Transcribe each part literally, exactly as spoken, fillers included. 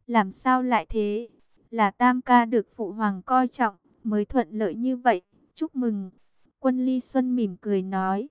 Làm sao lại thế? Là tam ca được phụ hoàng coi trọng, mới thuận lợi như vậy. Chúc mừng. Quân Ly Xuân mỉm cười nói.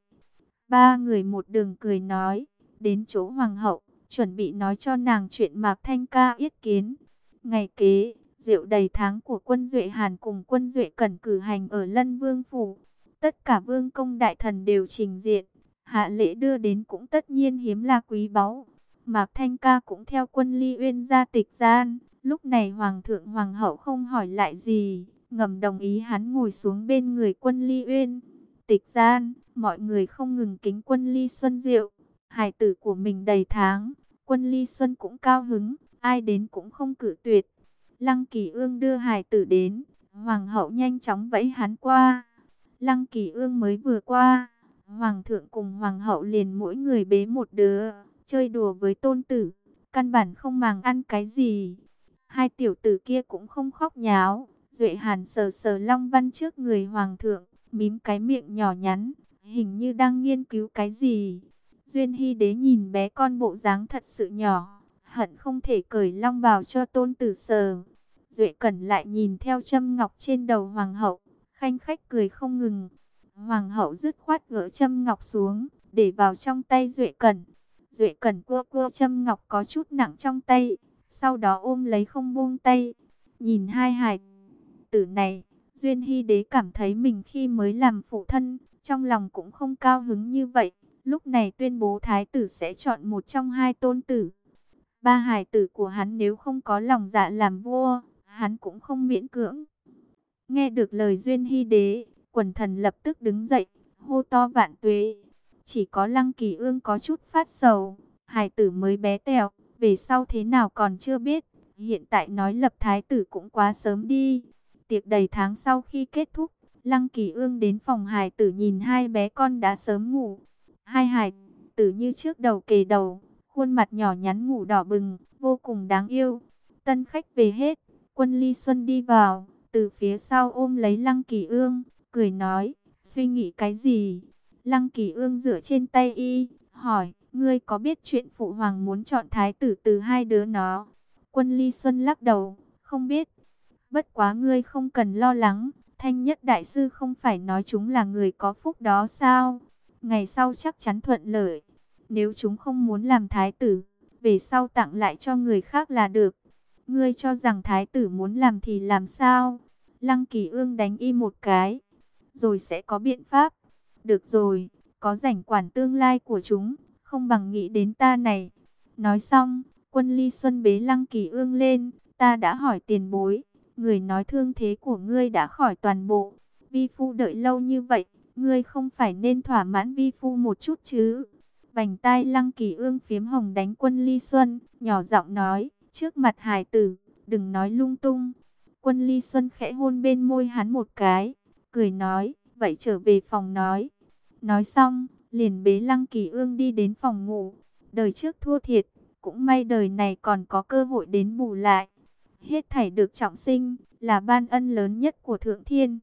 Ba người một đường cười nói, đến chỗ hoàng hậu, chuẩn bị nói cho nàng chuyện Mạc Thanh Ca yết kiến. Ngày kế, rượu đầy tháng của quân Duệ Hàn cùng quân Duệ Cẩn cử hành ở Lân Vương Phủ. Tất cả vương công đại thần đều trình diện, hạ lễ đưa đến cũng tất nhiên hiếm là quý báu. Mạc Thanh Ca cũng theo quân Ly Uyên ra tịch gian. Lúc này hoàng thượng hoàng hậu không hỏi lại gì, ngầm đồng ý hắn ngồi xuống bên người quân Ly Uyên. Tịch gian, mọi người không ngừng kính quân Ly Xuân rượu. Hài tử của mình đầy tháng, quân Ly Xuân cũng cao hứng, ai đến cũng không cự tuyệt. Lăng Kỳ Ương đưa hài tử đến, hoàng hậu nhanh chóng vẫy hắn qua. Lăng Kỳ Ương mới vừa qua, hoàng thượng cùng hoàng hậu liền mỗi người bế một đứa, chơi đùa với tôn tử, căn bản không màng ăn cái gì. Hai tiểu tử kia cũng không khóc nháo. Duệ Hàn sờ sờ long văn trước người hoàng thượng, mím cái miệng nhỏ nhắn, hình như đang nghiên cứu cái gì. Duyên Hy Đế nhìn bé con bộ dáng thật sự nhỏ, hận không thể cởi long bào cho tôn tử sờ. Duệ Cẩn lại nhìn theo châm ngọc trên đầu hoàng hậu, khanh khách cười không ngừng. Hoàng hậu dứt khoát gỡ châm ngọc xuống, để vào trong tay Duệ Cẩn. Duệ Cẩn cua cua châm ngọc có chút nặng trong tay, sau đó ôm lấy không buông tay. Nhìn hai hài tử này, Duyên Hy Đế cảm thấy mình khi mới làm phụ thân, trong lòng cũng không cao hứng như vậy. Lúc này tuyên bố thái tử sẽ chọn một trong hai tôn tử. Ba hài tử của hắn nếu không có lòng dạ làm vua, hắn cũng không miễn cưỡng. Nghe được lời Duyên Hy Đế, quần thần lập tức đứng dậy, hô to vạn tuế. Chỉ có Lăng Kỳ Ương có chút phát sầu, hài tử mới bé tẹo, về sau thế nào còn chưa biết. Hiện tại nói lập thái tử cũng quá sớm đi. Tiệc đầy tháng sau khi kết thúc, Lăng Kỳ Ương đến phòng hài tử nhìn hai bé con đã sớm ngủ. Hai hài tử như trước đầu kề đầu, khuôn mặt nhỏ nhắn ngủ đỏ bừng, vô cùng đáng yêu. Tân khách về hết, quân Ly Xuân đi vào, từ phía sau ôm lấy Lăng Kỳ Ương, cười nói, suy nghĩ cái gì? Lăng Kỳ Ương dựa trên tay y, hỏi, ngươi có biết chuyện phụ hoàng muốn chọn thái tử từ hai đứa nó? Quân Ly Xuân lắc đầu, không biết. Bất quá ngươi không cần lo lắng, Thanh Nhất Đại Sư không phải nói chúng là người có phúc đó sao? Ngày sau chắc chắn thuận lợi. Nếu chúng không muốn làm thái tử, về sau tặng lại cho người khác là được. Ngươi cho rằng thái tử muốn làm thì làm sao? Lăng Kỳ Ương đánh y một cái, rồi sẽ có biện pháp. Được rồi, có rảnh quản tương lai của chúng, không bằng nghĩ đến ta này. Nói xong, quân Ly Xuân bế Lăng Kỳ Ương lên, ta đã hỏi tiền bối, người nói thương thế của ngươi đã khỏi toàn bộ. Vi phu đợi lâu như vậy, ngươi không phải nên thỏa mãn vi phu một chút chứ? Vành tai Lăng Kỳ Ương phiếm hồng đánh quân Ly Xuân, nhỏ giọng nói, trước mặt hài tử, đừng nói lung tung. Quân Ly Xuân khẽ hôn bên môi hắn một cái, cười nói, vậy trở về phòng nói. Nói xong, liền bế Lăng Kỳ Ương đi đến phòng ngủ. Đời trước thua thiệt, cũng may đời này còn có cơ hội đến bù lại. Hết thảy được trọng sinh, là ban ân lớn nhất của Thượng Thiên.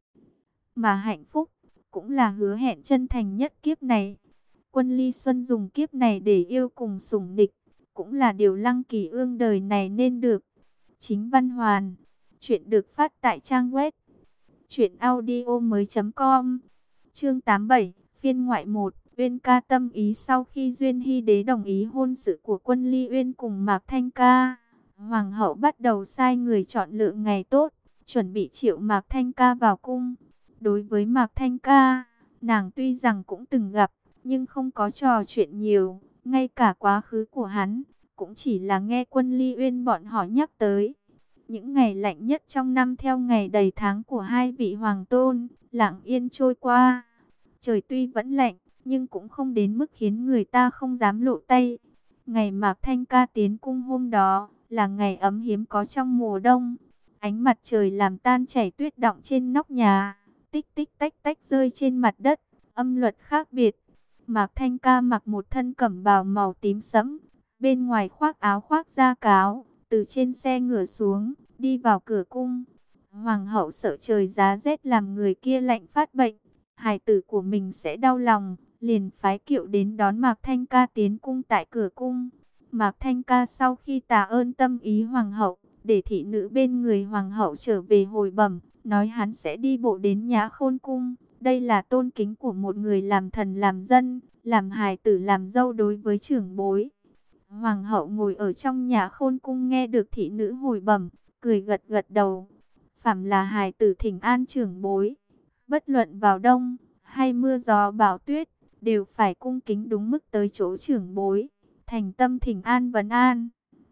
Mà hạnh phúc, cũng là hứa hẹn chân thành nhất kiếp này. Quân Ly Xuân dùng kiếp này để yêu cùng sủng địch, cũng là điều Lăng Kỳ Ương đời này nên được. Chính Văn Hoàn, chuyện được phát tại trang web truyện audio mới chấm com. Chương tám mươi bảy, phiên ngoại một. Uyên ca tâm ý. Sau khi Duyên Hy Đế đồng ý hôn sự của quân Ly Uyên cùng Mạc Thanh Ca, hoàng hậu bắt đầu sai người chọn lựa ngày tốt, chuẩn bị triệu Mạc Thanh Ca vào cung. Đối với Mạc Thanh Ca, nàng tuy rằng cũng từng gặp, nhưng không có trò chuyện nhiều, ngay cả quá khứ của hắn, cũng chỉ là nghe quân Ly Uyên bọn họ nhắc tới. Những ngày lạnh nhất trong năm theo ngày đầy tháng của hai vị hoàng tôn, lặng yên trôi qua. Trời tuy vẫn lạnh, nhưng cũng không đến mức khiến người ta không dám lộ tay. Ngày Mạc Thanh Ca tiến cung hôm đó, là ngày ấm hiếm có trong mùa đông. Ánh mặt trời làm tan chảy tuyết đọng trên nóc nhà, tích tích tách tách rơi trên mặt đất, âm luật khác biệt. Mạc Thanh Ca mặc một thân cẩm bào màu tím sẫm, bên ngoài khoác áo khoác da cáo, từ trên xe ngựa xuống, đi vào cửa cung. Hoàng hậu sợ trời giá rét làm người kia lạnh phát bệnh, hài tử của mình sẽ đau lòng, liền phái kiệu đến đón Mạc Thanh Ca tiến cung tại cửa cung. Mạc Thanh Ca sau khi tạ ơn tâm ý hoàng hậu, để thị nữ bên người hoàng hậu trở về hồi bẩm, nói hắn sẽ đi bộ đến Nhã Khôn cung. Đây là tôn kính của một người làm thần làm dân, làm hài tử làm dâu đối với trưởng bối. Hoàng hậu ngồi ở trong Nhã Khôn cung nghe được thị nữ hồi bẩm, cười gật gật đầu. Phàm là hài tử thỉnh an trưởng bối, bất luận vào đông hay mưa gió bão tuyết, đều phải cung kính đúng mức tới chỗ trưởng bối, thành tâm thỉnh an vấn an.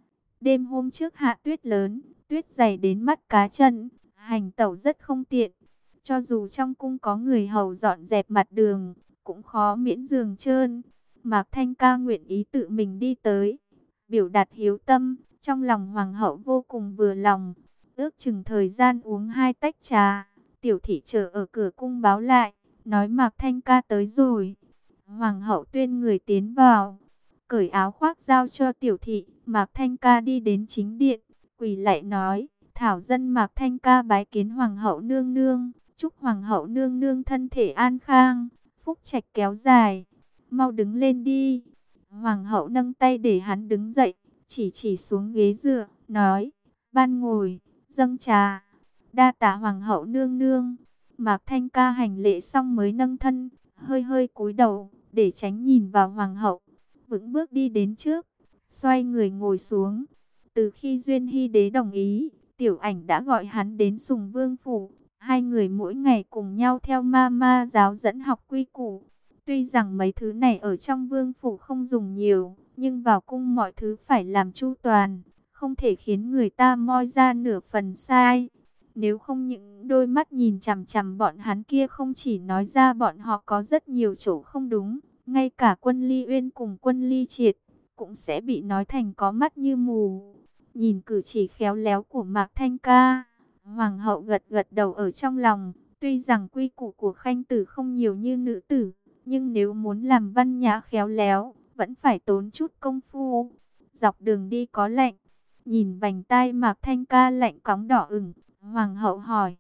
Đêm hôm trước hạ tuyết lớn, tuyết dày đến mắt cá chân, hành tẩu rất không tiện. Cho dù trong cung có người hầu dọn dẹp mặt đường, cũng khó miễn giường trơn. Mạc Thanh Ca nguyện ý tự mình đi tới, biểu đạt hiếu tâm, trong lòng hoàng hậu vô cùng vừa lòng. Ước chừng thời gian uống hai tách trà, tiểu thị chờ ở cửa cung báo lại, nói Mạc Thanh Ca tới rồi. Hoàng hậu tuyên người tiến vào, cởi áo khoác giao cho tiểu thị. Mạc Thanh Ca đi đến chính điện, quỳ lạy nói, thảo dân Mạc Thanh Ca bái kiến hoàng hậu nương nương, chúc hoàng hậu nương nương thân thể an khang, phúc trạch kéo dài, mau đứng lên đi. Hoàng hậu nâng tay để hắn đứng dậy, chỉ chỉ xuống ghế dựa, nói, ban ngồi, dâng trà. Đa tạ hoàng hậu nương nương. Mạc Thanh Ca hành lễ xong mới nâng thân, hơi hơi cúi đầu, để tránh nhìn vào hoàng hậu, vững bước đi đến trước, xoay người ngồi xuống. Từ khi Duyên Hy Đế đồng ý, Tiểu Ảnh đã gọi hắn đến Sùng Vương phủ. Hai người mỗi ngày cùng nhau theo ma ma giáo dẫn học quy củ. Tuy rằng mấy thứ này ở trong vương phủ không dùng nhiều, nhưng vào cung mọi thứ phải làm chu toàn, không thể khiến người ta moi ra nửa phần sai. Nếu không những đôi mắt nhìn chằm chằm bọn hắn kia không chỉ nói ra bọn họ có rất nhiều chỗ không đúng, ngay cả Quân Ly Uyên cùng Quân Ly Triệt cũng sẽ bị nói thành có mắt như mù. Nhìn cử chỉ khéo léo của Mạc Thanh Ca, hoàng hậu gật gật đầu ở trong lòng. Tuy rằng quy củ của khanh tử không nhiều như nữ tử, nhưng nếu muốn làm văn nhã khéo léo, vẫn phải tốn chút công phu. Dọc đường đi có lạnh, nhìn vành tai Mạc Thanh Ca lạnh cóng đỏ ửng, hoàng hậu hỏi,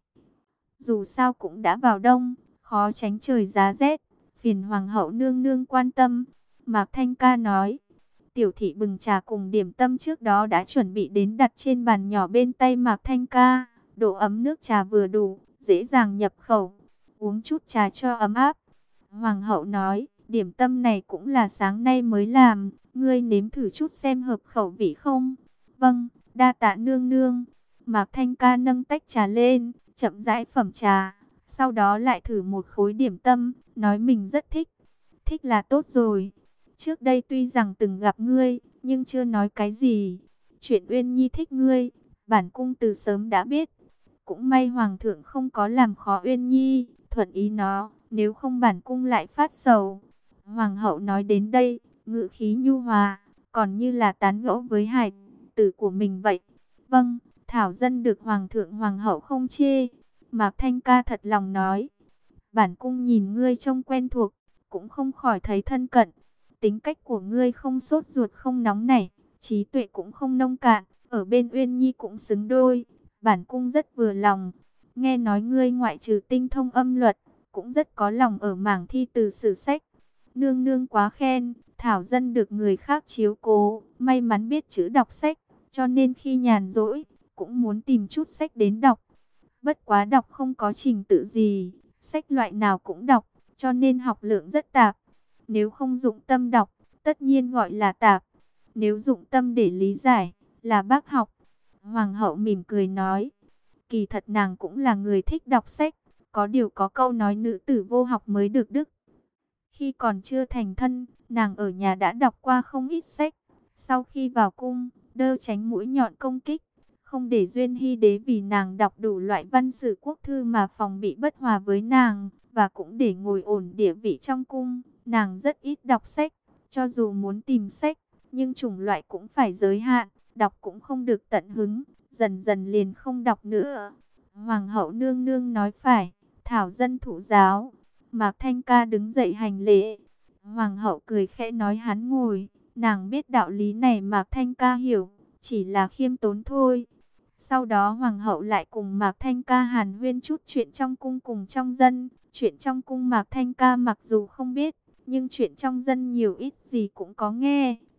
dù sao cũng đã vào đông, khó tránh trời giá rét, phiền hoàng hậu nương nương quan tâm. Mạc Thanh Ca nói, tiểu thị bừng trà cùng điểm tâm trước đó đã chuẩn bị đến đặt trên bàn nhỏ bên tay Mạc Thanh Ca. Độ ấm nước trà vừa đủ, dễ dàng nhập khẩu, uống chút trà cho ấm áp. Hoàng hậu nói, điểm tâm này cũng là sáng nay mới làm, ngươi nếm thử chút xem hợp khẩu vị không? Vâng, đa tạ nương nương. Mạc Thanh Ca nâng tách trà lên, chậm rãi phẩm trà, sau đó lại thử một khối điểm tâm, nói mình rất thích. Thích là tốt rồi. Trước đây tuy rằng từng gặp ngươi, nhưng chưa nói cái gì. Chuyện Uyên Nhi thích ngươi, bản cung từ sớm đã biết. Cũng may hoàng thượng không có làm khó Uyên Nhi, thuận ý nó, nếu không bản cung lại phát sầu. Hoàng hậu nói đến đây, ngữ khí nhu hòa, còn như là tán gẫu với hài tử của mình vậy. Vâng, thảo dân được hoàng thượng hoàng hậu không chê. Mạc Thanh Ca thật lòng nói, bản cung nhìn ngươi trông quen thuộc, cũng không khỏi thấy thân cận. Tính cách của ngươi không sốt ruột không nóng nảy, trí tuệ cũng không nông cạn, ở bên Uyên Nhi cũng xứng đôi. Bản cung rất vừa lòng. Nghe nói ngươi ngoại trừ tinh thông âm luật, cũng rất có lòng ở mảng thi từ sử sách. Nương nương quá khen, thảo dân được người khác chiếu cố, may mắn biết chữ đọc sách, cho nên khi nhàn rỗi, cũng muốn tìm chút sách đến đọc. Bất quá đọc không có trình tự gì, sách loại nào cũng đọc, cho nên học lượng rất tạp. Nếu không dụng tâm đọc, tất nhiên gọi là tạp. Nếu dụng tâm để lý giải, là bác học. Hoàng hậu mỉm cười nói, kỳ thật nàng cũng là người thích đọc sách. Có điều có câu nói nữ tử vô học mới được đức. Khi còn chưa thành thân, nàng ở nhà đã đọc qua không ít sách. Sau khi vào cung, đơ tránh mũi nhọn công kích. Không để Duyên Hy Đế vì nàng đọc đủ loại văn sử quốc thư mà phòng bị bất hòa với nàng. Và cũng để ngồi ổn địa vị trong cung, nàng rất ít đọc sách. Cho dù muốn tìm sách, nhưng chủng loại cũng phải giới hạn, đọc cũng không được tận hứng, dần dần liền không đọc nữa. Hoàng hậu nương nương nói phải, thảo dân thụ giáo. Mạc Thanh Ca đứng dậy hành lễ. Hoàng hậu cười khẽ nói hắn ngồi, nàng biết đạo lý này Mạc Thanh Ca hiểu, chỉ là khiêm tốn thôi. Sau đó hoàng hậu lại cùng Mạc Thanh Ca hàn huyên chút chuyện trong cung cùng trong dân. Chuyện trong cung Mạc Thanh Ca mặc dù không biết, nhưng chuyện trong dân nhiều ít gì cũng có nghe,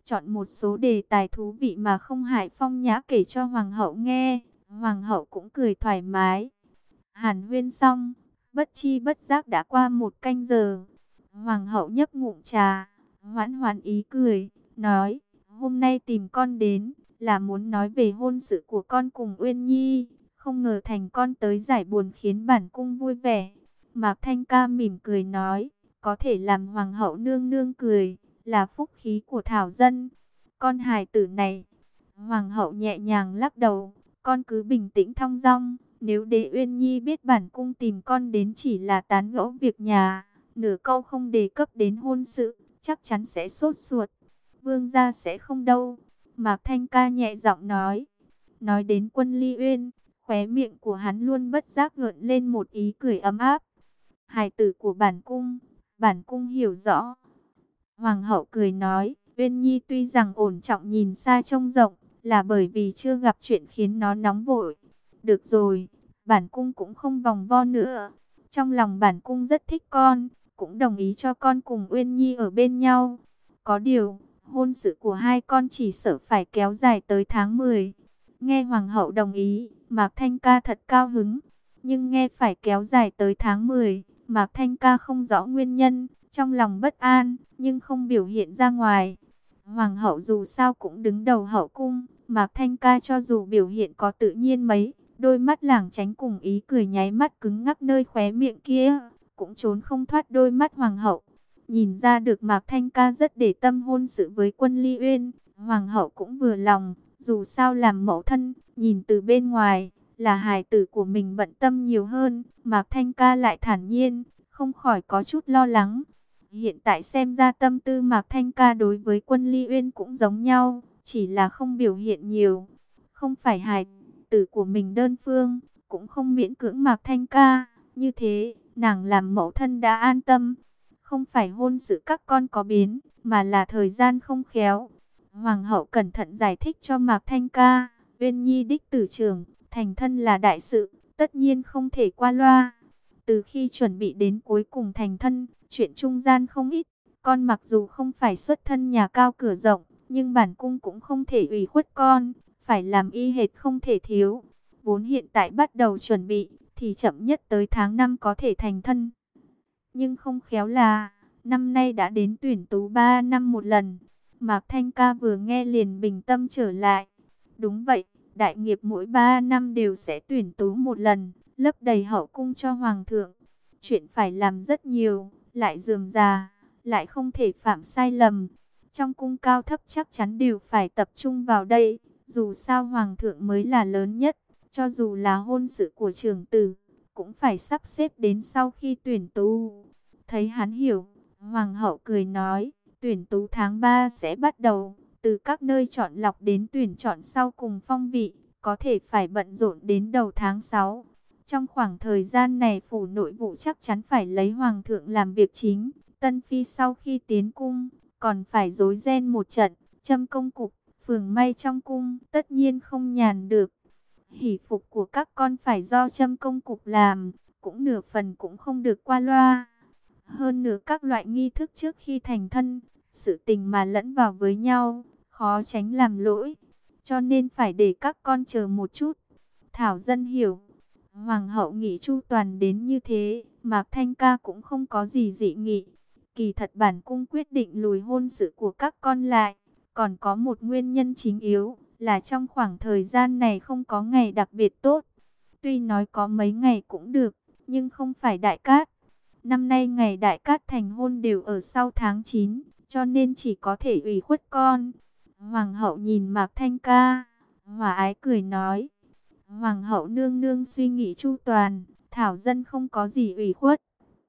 chọn một số đề tài thú vị mà không hại phong nhã kể cho hoàng hậu nghe. Hoàng hậu cũng cười thoải mái. Hàn huyên xong, bất chi bất giác đã qua một canh giờ. Hoàng hậu nhấp ngụm trà, hoãn hoãn ý cười, nói, hôm nay tìm con đến, là muốn nói về hôn sự của con cùng Uyên Nhi. Không ngờ thành con tới giải buồn khiến bản cung vui vẻ. Mạc Thanh Ca mỉm cười nói, có thể làm hoàng hậu nương nương cười, là phúc khí của thảo dân. Con hài tử này, hoàng hậu nhẹ nhàng lắc đầu, con cứ bình tĩnh thong dong. Nếu Đế Uyên Nhi biết bản cung tìm con đến chỉ là tán gẫu việc nhà, nửa câu không đề cập đến hôn sự, chắc chắn sẽ sốt ruột. Vương gia sẽ không đâu. Mạc Thanh Ca nhẹ giọng nói. Nói đến Quân Ly Uyên, khóe miệng của hắn luôn bất giác gợn lên một ý cười ấm áp. Hài tử của bản cung, bản cung hiểu rõ. Hoàng hậu cười nói, Uyên Nhi tuy rằng ổn trọng nhìn xa trông rộng, là bởi vì chưa gặp chuyện khiến nó nóng vội. Được rồi, bản cung cũng không vòng vo nữa. Trong lòng bản cung rất thích con, cũng đồng ý cho con cùng Uyên Nhi ở bên nhau. Có điều, hôn sự của hai con chỉ sợ phải kéo dài tới tháng mười. Nghe hoàng hậu đồng ý, Mạc Thanh Ca thật cao hứng. Nhưng nghe phải kéo dài tới tháng mười, Mạc Thanh Ca không rõ nguyên nhân, trong lòng bất an, nhưng không biểu hiện ra ngoài. Hoàng hậu dù sao cũng đứng đầu hậu cung, Mạc Thanh Ca cho dù biểu hiện có tự nhiên mấy, đôi mắt lảng tránh cùng ý cười nháy mắt cứng ngắc nơi khóe miệng kia, cũng trốn không thoát đôi mắt hoàng hậu. Nhìn ra được Mạc Thanh Ca rất để tâm hôn sự với Quân Ly Uyên, hoàng hậu cũng vừa lòng, dù sao làm mẫu thân, nhìn từ bên ngoài, là hài tử của mình bận tâm nhiều hơn, Mạc Thanh Ca lại thản nhiên, không khỏi có chút lo lắng. Hiện tại xem ra tâm tư Mạc Thanh Ca đối với Quân Ly Uyên cũng giống nhau, chỉ là không biểu hiện nhiều. Không phải hài tử của mình đơn phương, cũng không miễn cưỡng Mạc Thanh Ca, như thế, nàng làm mẫu thân đã an tâm. Không phải hôn sự các con có biến, mà là thời gian không khéo. Hoàng hậu cẩn thận giải thích cho Mạc Thanh Ca, Uyên Nhi đích tử trưởng, thành thân là đại sự, tất nhiên không thể qua loa. Từ khi chuẩn bị đến cuối cùng thành thân, chuyện trung gian không ít. Con mặc dù không phải xuất thân nhà cao cửa rộng, nhưng bản cung cũng không thể ủy khuất con, phải làm y hệt không thể thiếu. Vốn hiện tại bắt đầu chuẩn bị, thì chậm nhất tới tháng năm có thể thành thân. Nhưng không khéo là, năm nay đã đến tuyển tú ba năm một lần. Mạc Thanh Ca vừa nghe liền bình tâm trở lại. Đúng vậy, đại nghiệp mỗi ba năm đều sẽ tuyển tú một lần, lấp đầy hậu cung cho hoàng thượng. Chuyện phải làm rất nhiều, lại rườm rà, lại không thể phạm sai lầm. Trong cung cao thấp chắc chắn đều phải tập trung vào đây, dù sao hoàng thượng mới là lớn nhất, cho dù là hôn sự của trưởng tử, cũng phải sắp xếp đến sau khi tuyển tú. Thấy hắn hiểu, hoàng hậu cười nói, tuyển tú tháng ba sẽ bắt đầu, từ các nơi chọn lọc đến tuyển chọn sau cùng phong vị, có thể phải bận rộn đến đầu tháng sáu. Trong khoảng thời gian này phủ nội vụ chắc chắn phải lấy hoàng thượng làm việc chính. Tân phi sau khi tiến cung, còn phải rối ren một trận, châm công cục, phường may trong cung, tất nhiên không nhàn được. Hỷ phục của các con phải do châm công cục làm, cũng nửa phần cũng không được qua loa. Hơn nữa các loại nghi thức trước khi thành thân, sự tình mà lẫn vào với nhau, khó tránh làm lỗi. Cho nên phải để các con chờ một chút. Thảo dân hiểu. Hoàng hậu nghĩ chu toàn đến như thế, Mạc Thanh Ca cũng không có gì dị nghị. Kỳ thật bản cung quyết định lùi hôn sự của các con lại. Còn có một nguyên nhân chính yếu, là trong khoảng thời gian này không có ngày đặc biệt tốt. Tuy nói có mấy ngày cũng được, nhưng không phải đại cát. Năm nay ngày đại cát thành hôn đều ở sau tháng chín, cho nên chỉ có thể ủy khuất con. Hoàng hậu nhìn Mạc Thanh Ca, hòa ái cười nói. Hoàng hậu nương nương suy nghĩ chu toàn, thảo dân không có gì ủy khuất.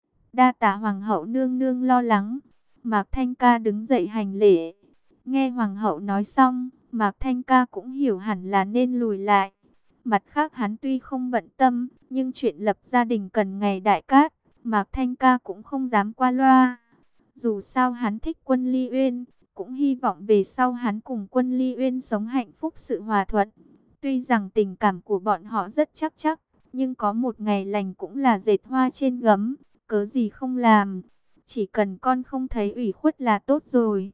Đa tạ hoàng hậu nương nương lo lắng. Mạc Thanh Ca đứng dậy hành lễ. Nghe hoàng hậu nói xong, Mạc Thanh Ca cũng hiểu hẳn là nên lùi lại. Mặt khác hắn tuy không bận tâm, nhưng chuyện lập gia đình cần ngày đại cát, Mạc Thanh Ca cũng không dám qua loa. Dù sao hắn thích Quân Ly Uyên, cũng hy vọng về sau hắn cùng Quân Ly Uyên sống hạnh phúc sự hòa thuận. Tuy rằng tình cảm của bọn họ rất chắc chắc, nhưng có một ngày lành cũng là dệt hoa trên gấm, cớ gì không làm. Chỉ cần con không thấy ủy khuất là tốt rồi.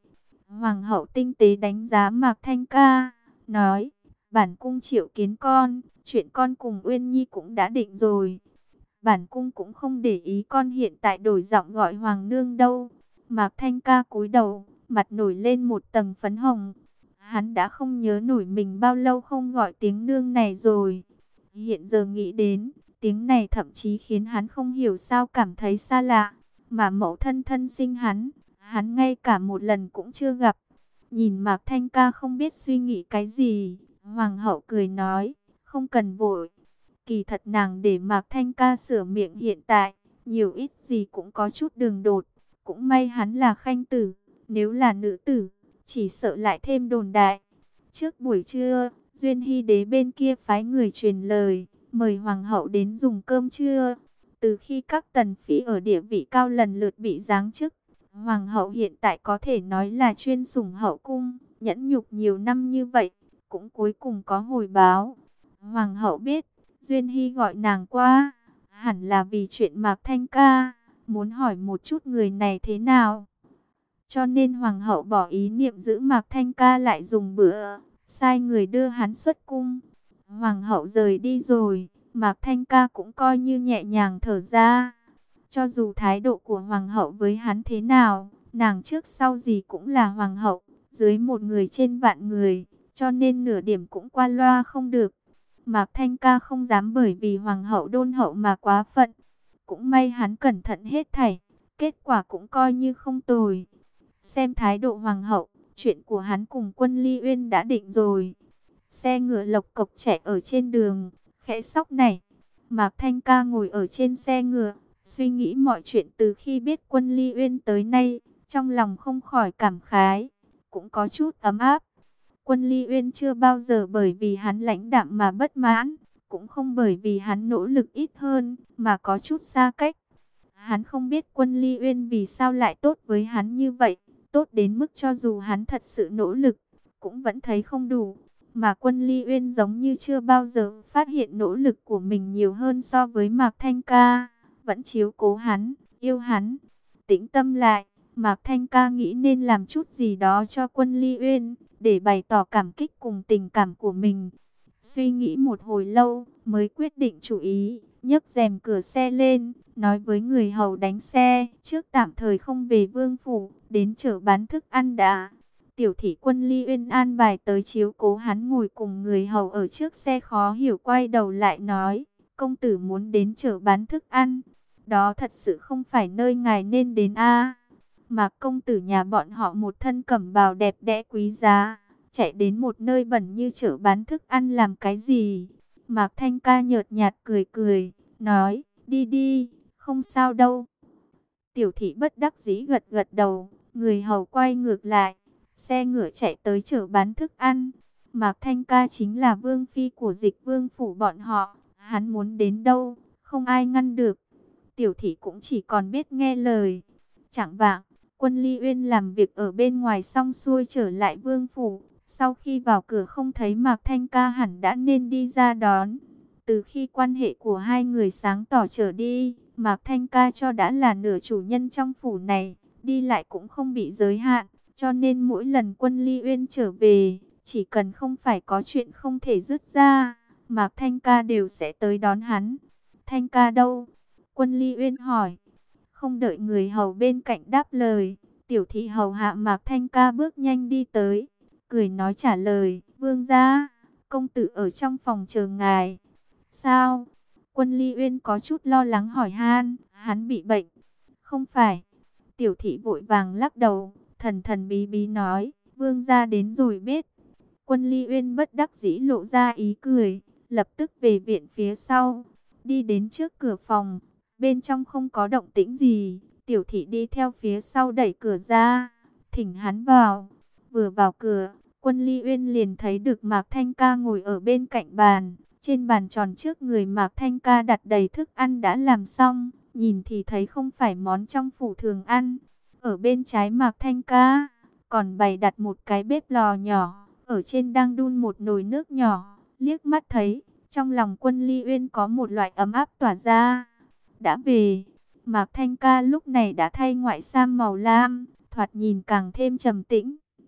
Hoàng hậu tinh tế đánh giá Mạc Thanh Ca, nói, bản cung triệu kiến con, chuyện con cùng Uyên Nhi cũng đã định rồi. Bản cung cũng không để ý con hiện tại đổi giọng gọi Hoàng nương đâu. Mạc Thanh Ca cúi đầu, mặt nổi lên một tầng phấn hồng. Hắn đã không nhớ nổi mình bao lâu không gọi tiếng nương này rồi. Hiện giờ nghĩ đến, tiếng này thậm chí khiến hắn không hiểu sao cảm thấy xa lạ. Mà mẫu thân thân sinh hắn, hắn ngay cả một lần cũng chưa gặp. Nhìn Mạc Thanh Ca không biết suy nghĩ cái gì, Hoàng hậu cười nói, không cần vội. Kỳ thật nàng để Mạc Thanh Ca sửa miệng hiện tại, nhiều ít gì cũng có chút đường đột. Cũng may hắn là khanh tử, nếu là nữ tử, chỉ sợ lại thêm đồn đại. Trước buổi trưa, Duyên Hy đế bên kia phái người truyền lời, mời Hoàng hậu đến dùng cơm trưa. Từ khi các tần phỉ ở địa vị cao lần lượt bị giáng chức, Hoàng hậu hiện tại có thể nói là chuyên sủng hậu cung, nhẫn nhục nhiều năm như vậy, cũng cuối cùng có hồi báo. Hoàng hậu biết, Duyên Hy gọi nàng qua, hẳn là vì chuyện Mạc Thanh Ca, muốn hỏi một chút người này thế nào. Cho nên Hoàng hậu bỏ ý niệm giữ Mạc Thanh Ca lại dùng bữa, sai người đưa hắn xuất cung. Hoàng hậu rời đi rồi, Mạc Thanh Ca cũng coi như nhẹ nhàng thở ra. Cho dù thái độ của Hoàng hậu với hắn thế nào, nàng trước sau gì cũng là Hoàng hậu, dưới một người trên vạn người, cho nên nửa điểm cũng qua loa không được. Mạc Thanh Ca không dám bởi vì Hoàng hậu đôn hậu mà quá phận. Cũng may hắn cẩn thận hết thảy, kết quả cũng coi như không tồi. Xem thái độ Hoàng hậu, chuyện của hắn cùng Quân Ly Uyên đã định rồi. Xe ngựa lộc cộc chạy ở trên đường, khẽ sóc này. Mạc Thanh Ca ngồi ở trên xe ngựa, suy nghĩ mọi chuyện từ khi biết Quân Ly Uyên tới nay, trong lòng không khỏi cảm khái, cũng có chút ấm áp. Quân Ly Uyên chưa bao giờ bởi vì hắn lãnh đạm mà bất mãn, cũng không bởi vì hắn nỗ lực ít hơn mà có chút xa cách. Hắn không biết Quân Ly Uyên vì sao lại tốt với hắn như vậy, tốt đến mức cho dù hắn thật sự nỗ lực, cũng vẫn thấy không đủ. Mà Quân Ly Uyên giống như chưa bao giờ phát hiện nỗ lực của mình nhiều hơn so với Mạc Thanh Ca, vẫn chiếu cố hắn, yêu hắn. Tĩnh tâm lại, Mạc Thanh Ca nghĩ nên làm chút gì đó cho Quân Ly Uyên, để bày tỏ cảm kích cùng tình cảm của mình. Suy nghĩ một hồi lâu, mới quyết định chủ ý, nhấc rèm cửa xe lên, nói với người hầu đánh xe, trước tạm thời không về vương phủ, đến chợ bán thức ăn đã. Tiểu thị Quân Ly Uyên an bài tới chiếu cố hắn ngồi cùng người hầu ở trước xe khó hiểu quay đầu lại nói, công tử muốn đến chợ bán thức ăn, đó thật sự không phải nơi ngài nên đến a. Mạc công tử nhà bọn họ một thân cẩm bào đẹp đẽ quý giá, chạy đến một nơi bẩn như chợ bán thức ăn làm cái gì? Mạc Thanh Ca nhợt nhạt cười cười, nói, đi đi, không sao đâu. Tiểu thị bất đắc dĩ gật gật đầu, người hầu quay ngược lại, xe ngựa chạy tới chợ bán thức ăn. Mạc Thanh Ca chính là vương phi của Dịch Vương phủ bọn họ, hắn muốn đến đâu, không ai ngăn được. Tiểu thị cũng chỉ còn biết nghe lời. Chẳng vạng, Quân Ly Uyên làm việc ở bên ngoài xong xuôi trở lại vương phủ. Sau khi vào cửa không thấy Mạc Thanh Ca hẳn đã nên đi ra đón. Từ khi quan hệ của hai người sáng tỏ trở đi, Mạc Thanh Ca cho đã là nửa chủ nhân trong phủ này, đi lại cũng không bị giới hạn. Cho nên mỗi lần Quân Ly Uyên trở về, chỉ cần không phải có chuyện không thể dứt ra, Mạc Thanh Ca đều sẽ tới đón hắn. Thanh Ca đâu? Quân Ly Uyên hỏi. Không đợi người hầu bên cạnh đáp lời, tiểu thị hầu hạ Mạc Thanh Ca bước nhanh đi tới, cười nói trả lời, vương gia, công tử ở trong phòng chờ ngài. Sao? Quân Ly Uyên có chút lo lắng hỏi han, hắn bị bệnh. Không phải. Tiểu thị vội vàng lắc đầu, thần thần bí bí nói, vương gia đến rồi biết. Quân Ly Uyên bất đắc dĩ lộ ra ý cười, lập tức về viện phía sau, đi đến trước cửa phòng. Bên trong không có động tĩnh gì, tiểu thị đi theo phía sau đẩy cửa ra, thỉnh hắn vào. Vừa vào cửa, Quân Ly Uyên liền thấy được Mạc Thanh Ca ngồi ở bên cạnh bàn. Trên bàn tròn trước người Mạc Thanh Ca đặt đầy thức ăn đã làm xong, nhìn thì thấy không phải món trong phủ thường ăn. Ở bên trái Mạc Thanh Ca, còn bày đặt một cái bếp lò nhỏ, ở trên đang đun một nồi nước nhỏ. Liếc mắt thấy, trong lòng Quân Ly Uyên có một loại ấm áp tỏa ra. Đã về, Mạc Thanh Ca lúc này đã thay ngoại sam màu lam, thoạt nhìn càng thêm trầm tĩnh.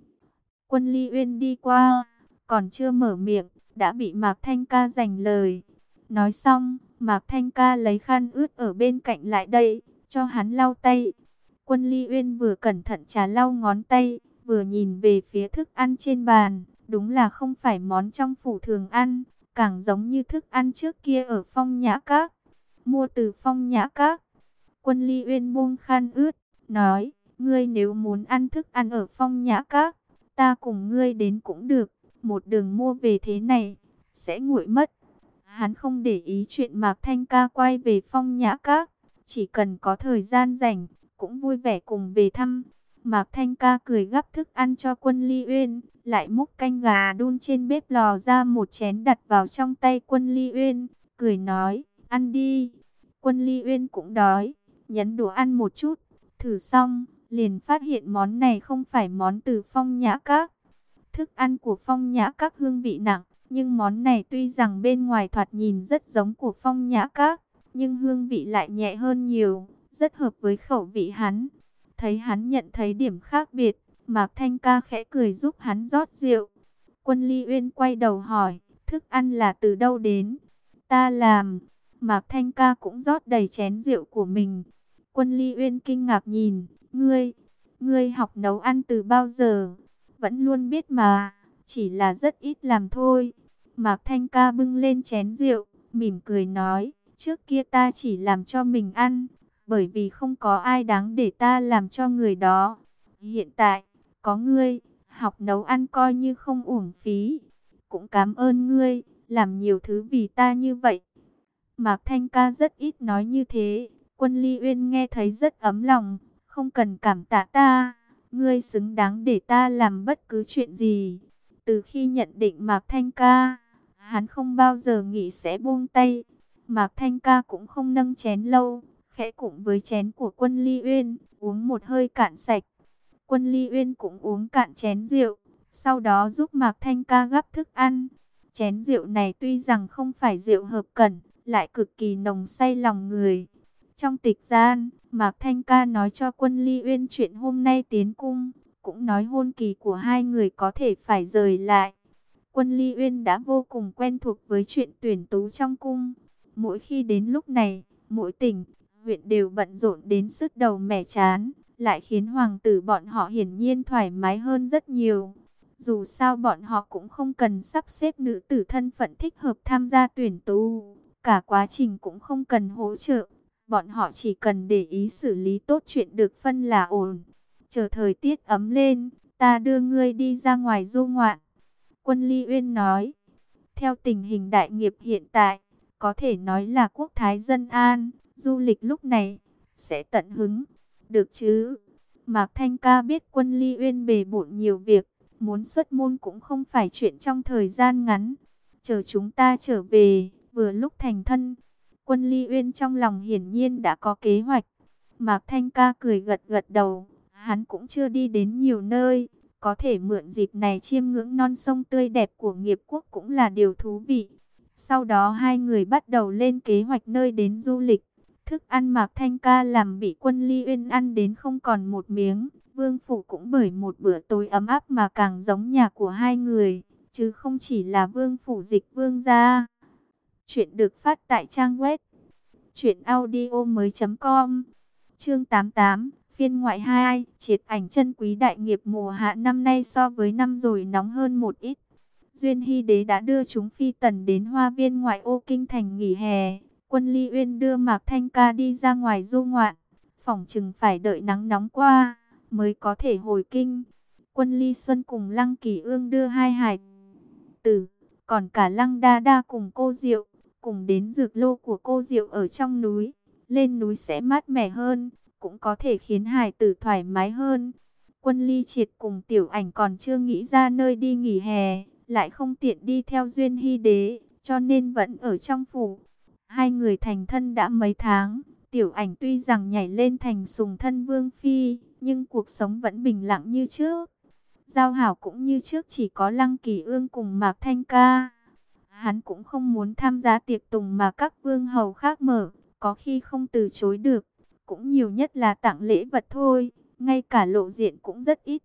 Quân Ly Uyên đi qua, còn chưa mở miệng, đã bị Mạc Thanh Ca giành lời. Nói xong, Mạc Thanh Ca lấy khăn ướt ở bên cạnh lại đây, cho hắn lau tay. Quân Ly Uyên vừa cẩn thận trà lau ngón tay, vừa nhìn về phía thức ăn trên bàn. Đúng là không phải món trong phủ thường ăn, càng giống như thức ăn trước kia ở Phong Nhã Các. Mua từ Phong Nhã Các. Quân Ly Uyên buông khăn ướt, nói, ngươi nếu muốn ăn thức ăn ở Phong Nhã Các, ta cùng ngươi đến cũng được, một đường mua về thế này, sẽ nguội mất. Hắn không để ý chuyện Mạc Thanh Ca quay về Phong Nhã Các, chỉ cần có thời gian rảnh, cũng vui vẻ cùng về thăm. Mạc Thanh Ca cười gắp thức ăn cho Quân Ly Uyên, lại múc canh gà đun trên bếp lò ra một chén đặt vào trong tay Quân Ly Uyên, cười nói, ăn đi. Quân Ly Uyên cũng đói, nhấn đũa ăn một chút, thử xong, liền phát hiện món này không phải món từ Phong Nhã Các. Thức ăn của Phong Nhã Các hương vị nặng, nhưng món này tuy rằng bên ngoài thoạt nhìn rất giống của Phong Nhã Các, nhưng hương vị lại nhẹ hơn nhiều, rất hợp với khẩu vị hắn. Thấy hắn nhận thấy điểm khác biệt, Mạc Thanh Ca khẽ cười giúp hắn rót rượu. Quân Ly Uyên quay đầu hỏi, thức ăn là từ đâu đến? Ta làm. Mạc Thanh Ca cũng rót đầy chén rượu của mình. Quân Ly Uyên kinh ngạc nhìn, ngươi, ngươi học nấu ăn từ bao giờ? Vẫn luôn biết mà, chỉ là rất ít làm thôi. Mạc Thanh Ca bưng lên chén rượu, mỉm cười nói, trước kia ta chỉ làm cho mình ăn, bởi vì không có ai đáng để ta làm cho người đó. Hiện tại, có ngươi, học nấu ăn coi như không uổng phí. Cũng cảm ơn ngươi, làm nhiều thứ vì ta như vậy. Mạc Thanh Ca rất ít nói như thế, Quân Ly Uyên nghe thấy rất ấm lòng, không cần cảm tạ ta, ngươi xứng đáng để ta làm bất cứ chuyện gì. Từ khi nhận định Mạc Thanh Ca, hắn không bao giờ nghĩ sẽ buông tay. Mạc Thanh Ca cũng không nâng chén lâu, khẽ cùng với chén của Quân Ly Uyên, uống một hơi cạn sạch. Quân Ly Uyên cũng uống cạn chén rượu, sau đó giúp Mạc Thanh Ca gắp thức ăn. Chén rượu này tuy rằng không phải rượu hợp cẩn, lại cực kỳ nồng say lòng người. Trong tịch gian, Mạc Thanh Ca nói cho Quân Ly Uyên chuyện hôm nay tiến cung, cũng nói hôn kỳ của hai người có thể phải rời lại. Quân Ly Uyên đã vô cùng quen thuộc với chuyện tuyển tú trong cung. Mỗi khi đến lúc này, mỗi tỉnh, huyện đều bận rộn đến sứt đầu mẻ chán, lại khiến hoàng tử bọn họ hiển nhiên thoải mái hơn rất nhiều. Dù sao bọn họ cũng không cần sắp xếp nữ tử thân phận thích hợp tham gia tuyển tú, cả quá trình cũng không cần hỗ trợ. Bọn họ chỉ cần để ý xử lý tốt chuyện được phân là ổn. Chờ thời tiết ấm lên, ta đưa ngươi đi ra ngoài du ngoạn. Quân Ly Uyên nói, theo tình hình đại nghiệp hiện tại, có thể nói là quốc thái dân an, du lịch lúc này sẽ tận hứng. Được chứ? Mạc Thanh Ca biết Quân Ly Uyên bề bộn nhiều việc, muốn xuất môn cũng không phải chuyện trong thời gian ngắn. Chờ chúng ta trở về, vừa lúc thành thân. Quân Ly Uyên trong lòng hiển nhiên đã có kế hoạch. Mạc Thanh Ca cười gật gật đầu, hắn cũng chưa đi đến nhiều nơi, có thể mượn dịp này chiêm ngưỡng non sông tươi đẹp của nghiệp quốc cũng là điều thú vị. Sau đó hai người bắt đầu lên kế hoạch nơi đến du lịch. Thức ăn Mạc Thanh Ca làm bị Quân Ly Uyên ăn đến không còn một miếng. Vương phủ cũng bởi một bữa tối ấm áp mà càng giống nhà của hai người, chứ không chỉ là vương phủ Dịch Vương gia. Chuyện được phát tại trang web truyện audio mới chấm com. Chương tám mươi tám, phiên ngoại hai, triệt ảnh chân quý đại nghiệp mùa hạ năm nay so với năm rồi nóng hơn một ít. Duyên Hy Đế đã đưa chúng phi tần đến hoa viên ngoại ô kinh thành nghỉ hè. Quân Ly Uyên đưa Mạc Thanh Ca đi ra ngoài du ngoạn, phỏng chừng phải đợi nắng nóng qua mới có thể hồi kinh. Quân Ly Xuân cùng Lăng Kỳ Ương đưa hai hài tử, còn cả Lăng Đa Đa cùng cô Diệu, cùng đến dược lô của cô Diệu ở trong núi. Lên núi sẽ mát mẻ hơn, cũng có thể khiến hài tử thoải mái hơn. Quân Ly Triệt cùng Tiểu Ảnh còn chưa nghĩ ra nơi đi nghỉ hè, lại không tiện đi theo Duyên Hy Đế, cho nên vẫn ở trong phủ. Hai người thành thân đã mấy tháng, Tiểu Ảnh tuy rằng nhảy lên thành sùng thân vương phi, nhưng cuộc sống vẫn bình lặng như trước. Giao hảo cũng như trước, chỉ có Lăng Kỳ Ương cùng Mạc Thanh Ca. Hắn cũng không muốn tham gia tiệc tùng mà các vương hầu khác mở, có khi không từ chối được, cũng nhiều nhất là tặng lễ vật thôi, ngay cả lộ diện cũng rất ít.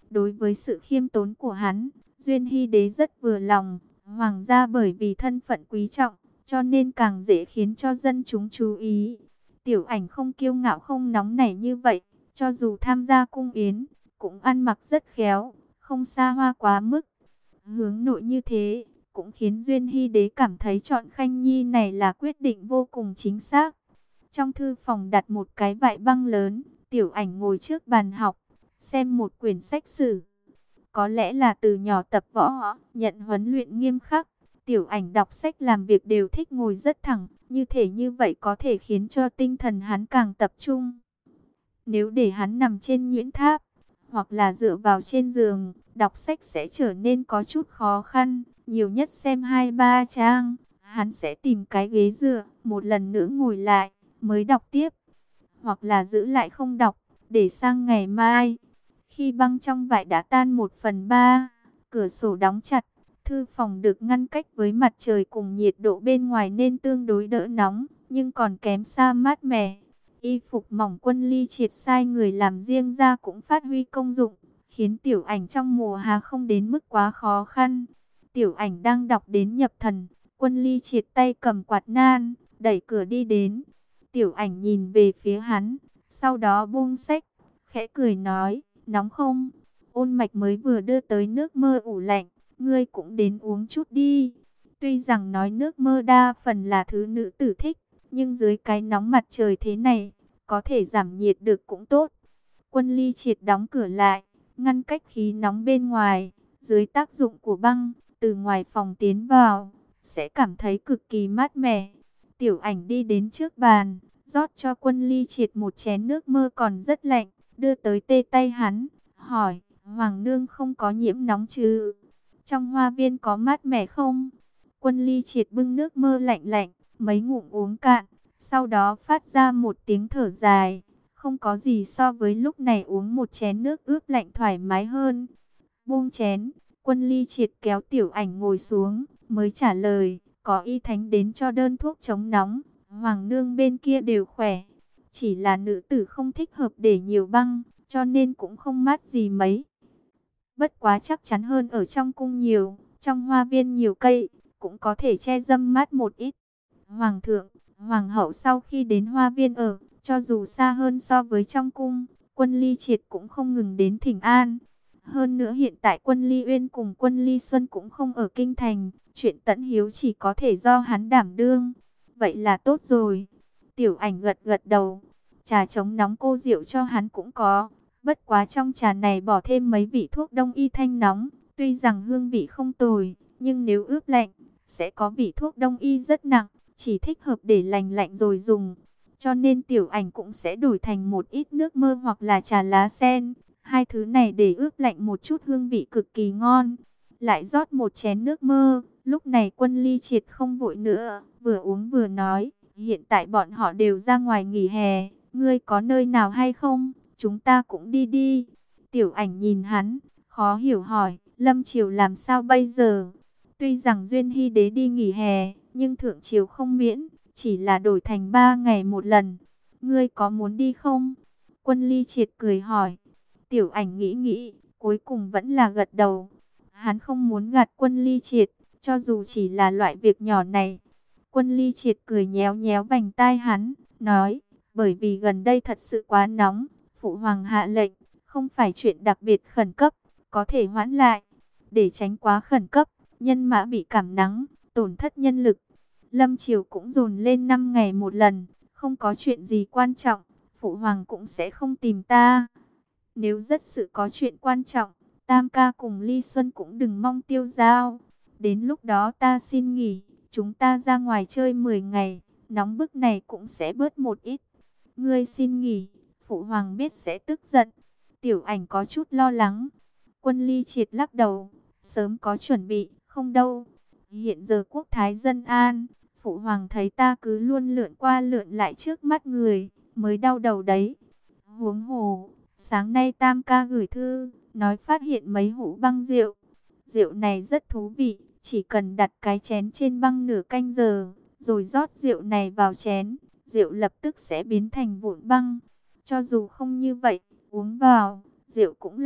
Đối với sự khiêm tốn của hắn, Duyên Hy Đế rất vừa lòng. Hoàng gia bởi vì thân phận quý trọng, cho nên càng dễ khiến cho dân chúng chú ý. Tiểu Ảnh không kiêu ngạo không nóng nảy như vậy, cho dù tham gia cung yến, cũng ăn mặc rất khéo, không xa hoa quá mức. Hướng nội như thế, cũng khiến Duyên Hy Đế cảm thấy chọn Khanh Nhi này là quyết định vô cùng chính xác. Trong thư phòng đặt một cái vại băng lớn, Tiểu Ảnh ngồi trước bàn học, xem một quyển sách sử. Có lẽ là từ nhỏ tập võ, nhận huấn luyện nghiêm khắc, Tiểu Ảnh đọc sách làm việc đều thích ngồi rất thẳng, như thể như vậy có thể khiến cho tinh thần hắn càng tập trung. Nếu để hắn nằm trên nhuyễn tháp, hoặc là dựa vào trên giường, đọc sách sẽ trở nên có chút khó khăn, nhiều nhất xem hai ba trang, hắn sẽ tìm cái ghế dựa, một lần nữa ngồi lại, mới đọc tiếp, hoặc là giữ lại không đọc, để sang ngày mai. Khi băng trong vại đã tan một phần ba, cửa sổ đóng chặt, thư phòng được ngăn cách với mặt trời cùng nhiệt độ bên ngoài nên tương đối đỡ nóng, nhưng còn kém xa mát mẻ. Y phục mỏng Quân Ly Triệt sai người làm riêng ra cũng phát huy công dụng, khiến Tiểu Ảnh trong mùa hạ không đến mức quá khó khăn. Tiểu Ảnh đang đọc đến nhập thần, Quân Ly Triệt tay cầm quạt nan, đẩy cửa đi đến. Tiểu Ảnh nhìn về phía hắn, sau đó buông sách, khẽ cười nói, nóng không? Ôn Mạch mới vừa đưa tới nước mơ ủ lạnh, ngươi cũng đến uống chút đi. Tuy rằng nói nước mơ đa phần là thứ nữ tử thích, nhưng dưới cái nóng mặt trời thế này, có thể giảm nhiệt được cũng tốt. Quân Ly Triệt đóng cửa lại, ngăn cách khí nóng bên ngoài, dưới tác dụng của băng, từ ngoài phòng tiến vào, sẽ cảm thấy cực kỳ mát mẻ. Tiểu Ảnh đi đến trước bàn, rót cho Quân Ly Triệt một chén nước mơ còn rất lạnh, đưa tới tê tay hắn, hỏi, Hoàng nương không có nhiễm nóng chứ? Trong hoa viên có mát mẻ không? Quân Ly Triệt bưng nước mơ lạnh lạnh, mấy ngụm uống cạn, sau đó phát ra một tiếng thở dài. Không có gì so với lúc này uống một chén nước ướp lạnh thoải mái hơn. Buông chén, Quân Ly Triệt kéo Tiểu Ảnh ngồi xuống, mới trả lời, có y thánh đến cho đơn thuốc chống nóng, Hoàng nương bên kia đều khỏe. Chỉ là nữ tử không thích hợp để nhiều băng, cho nên cũng không mát gì mấy. Bất quá chắc chắn hơn ở trong cung nhiều, trong hoa viên nhiều cây, cũng có thể che dâm mát một ít. Hoàng thượng, Hoàng hậu sau khi đến hoa viên ở, cho dù xa hơn so với trong cung, Quân Ly Triệt cũng không ngừng đến thỉnh an. Hơn nữa hiện tại Quân Ly Uyên cùng Quân Ly Xuân cũng không ở kinh thành, chuyện tẫn hiếu chỉ có thể do hắn đảm đương. Vậy là tốt rồi. Tiểu Ảnh gật gật đầu. Trà chống nóng cô rượu cho hắn cũng có. Bất quá trong trà này bỏ thêm mấy vị thuốc đông y thanh nóng. Tuy rằng hương vị không tồi, nhưng nếu ướp lạnh, sẽ có vị thuốc đông y rất nặng. Chỉ thích hợp để lành lạnh rồi dùng. Cho nên Tiểu Ảnh cũng sẽ đổi thành một ít nước mơ hoặc là trà lá sen. Hai thứ này để ướp lạnh một chút hương vị cực kỳ ngon. Lại rót một chén nước mơ. Lúc này Quân Ly Triệt không vội nữa, vừa uống vừa nói, hiện tại bọn họ đều ra ngoài nghỉ hè, ngươi có nơi nào hay không? Chúng ta cũng đi đi. Tiểu Ảnh nhìn hắn, khó hiểu hỏi, Lâm Triều làm sao bây giờ? Tuy rằng Duyên Hy Đế đi nghỉ hè, nhưng Thượng Triều không miễn, chỉ là đổi thành ba ngày một lần. Ngươi có muốn đi không? Quân Ly Triệt cười hỏi. Tiểu Ảnh nghĩ nghĩ, cuối cùng vẫn là gật đầu. Hắn không muốn gạt Quân Ly Triệt, cho dù chỉ là loại việc nhỏ này. Quân Ly Triệt cười nhéo nhéo vành tai hắn, nói, bởi vì gần đây thật sự quá nóng, Phụ Hoàng hạ lệnh, không phải chuyện đặc biệt khẩn cấp, có thể hoãn lại. Để tránh quá khẩn cấp, nhân mã bị cảm nắng, tổn thất nhân lực. Lâm Triều cũng dồn lên năm ngày một lần, không có chuyện gì quan trọng, Phụ Hoàng cũng sẽ không tìm ta. Nếu rất sự có chuyện quan trọng, Tam ca cùng Ly Xuân cũng đừng mong tiêu dao. Đến lúc đó ta xin nghỉ, chúng ta ra ngoài chơi mười ngày, nóng bức này cũng sẽ bớt một ít. Ngươi xin nghỉ, Phụ Hoàng biết sẽ tức giận. Tiểu Ảnh có chút lo lắng. Quân Ly Triệt lắc đầu, sớm có chuẩn bị, không đâu. Hiện giờ quốc thái dân an, Phụ Hoàng thấy ta cứ luôn lượn qua lượn lại trước mắt người, mới đau đầu đấy. Huống hồ, sáng nay Tam ca gửi thư, nói phát hiện mấy hũ băng rượu. Rượu này rất thú vị, chỉ cần đặt cái chén trên băng nửa canh giờ, rồi rót rượu này vào chén, rượu lập tức sẽ biến thành vụn băng. Cho dù không như vậy, uống vào, rượu cũng lạnh,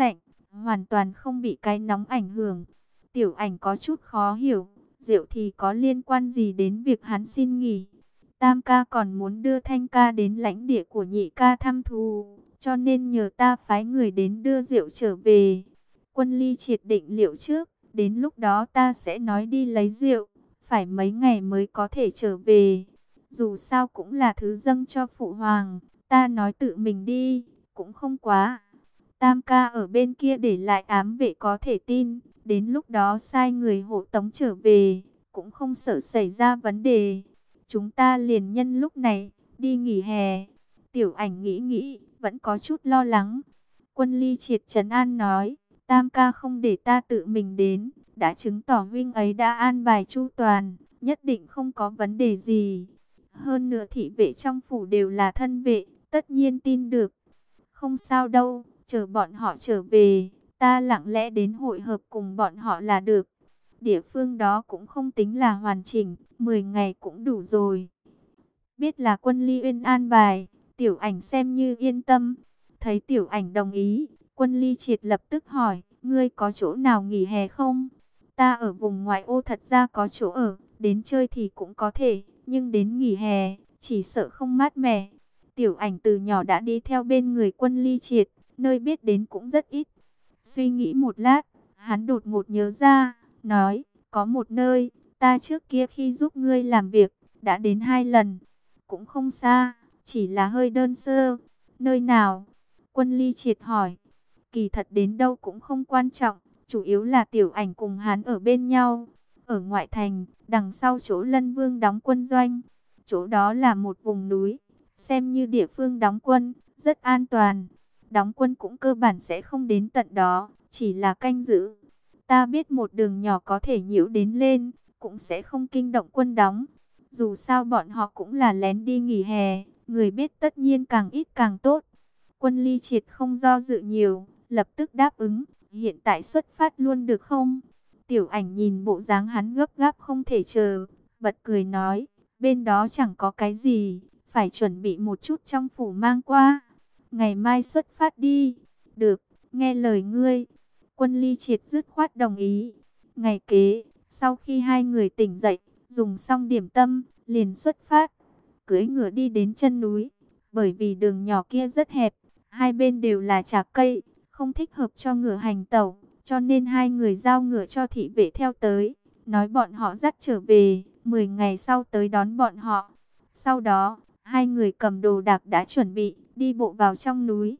hoàn toàn không bị cái nóng ảnh hưởng. Tiểu Ảnh có chút khó hiểu, rượu thì có liên quan gì đến việc hắn xin nghỉ? Tam ca còn muốn đưa Thanh ca đến lãnh địa của Nhị ca thăm thú, cho nên nhờ ta phái người đến đưa rượu trở về. Quân Ly triệt định liệu trước, đến lúc đó ta sẽ nói đi lấy rượu, phải mấy ngày mới có thể trở về. Dù sao cũng là thứ dâng cho phụ hoàng, ta nói tự mình đi, cũng không quá. Tam ca ở bên kia để lại ám vệ có thể tin, đến lúc đó sai người hộ tống trở về, cũng không sợ xảy ra vấn đề. Chúng ta liền nhân lúc này, đi nghỉ hè. Tiểu Ảnh nghĩ nghĩ, vẫn có chút lo lắng. Quân Ly triệt trấn an nói, Tam ca không để ta tự mình đến, đã chứng tỏ huynh ấy đã an bài chu toàn, nhất định không có vấn đề gì. Hơn nữa thị vệ trong phủ đều là thân vệ, tất nhiên tin được. Không sao đâu, chờ bọn họ trở về, ta lặng lẽ đến hội hợp cùng bọn họ là được. Địa phương đó cũng không tính là hoàn chỉnh, mười ngày cũng đủ rồi. Biết là Quân Ly Uyên an bài, Tiểu Ảnh xem như yên tâm. Thấy Tiểu Ảnh đồng ý, Quân Ly triệt lập tức hỏi, ngươi có chỗ nào nghỉ hè không? Ta ở vùng ngoại ô thật ra có chỗ ở, đến chơi thì cũng có thể, nhưng đến nghỉ hè, chỉ sợ không mát mẻ. Tiểu Ảnh từ nhỏ đã đi theo bên người Quân Ly triệt, nơi biết đến cũng rất ít. Suy nghĩ một lát, hắn đột ngột nhớ ra, nói, có một nơi, ta trước kia khi giúp ngươi làm việc, đã đến hai lần. Cũng không xa, chỉ là hơi đơn sơ. Nơi nào? Quân Ly triệt hỏi. Kỳ thật đến đâu cũng không quan trọng, chủ yếu là Tiểu Ảnh cùng hắn ở bên nhau. Ở ngoại thành, đằng sau chỗ Lân Vương đóng quân doanh. Chỗ đó là một vùng núi, xem như địa phương đóng quân, rất an toàn. Đóng quân cũng cơ bản sẽ không đến tận đó, chỉ là canh giữ. Ta biết một đường nhỏ có thể nhiễu đến lên, cũng sẽ không kinh động quân đóng. Dù sao bọn họ cũng là lén đi nghỉ hè, người biết tất nhiên càng ít càng tốt. Quân Ly triệt không do dự nhiều, lập tức đáp ứng, hiện tại xuất phát luôn được không? Tiểu Ảnh nhìn bộ dáng hắn gấp gáp không thể chờ, bật cười nói, bên đó chẳng có cái gì, phải chuẩn bị một chút trong phủ mang qua. Ngày mai xuất phát đi. Được, nghe lời ngươi. Quân Ly triệt dứt khoát đồng ý. Ngày kế, sau khi hai người tỉnh dậy, dùng xong điểm tâm, liền xuất phát. Cưỡi ngựa đi đến chân núi, bởi vì đường nhỏ kia rất hẹp, hai bên đều là trạc cây, không thích hợp cho ngựa hành tẩu, cho nên hai người giao ngựa cho thị vệ theo tới, nói bọn họ dắt trở về, mười ngày sau tới đón bọn họ. Sau đó, hai người cầm đồ đạc đã chuẩn bị, đi bộ vào trong núi.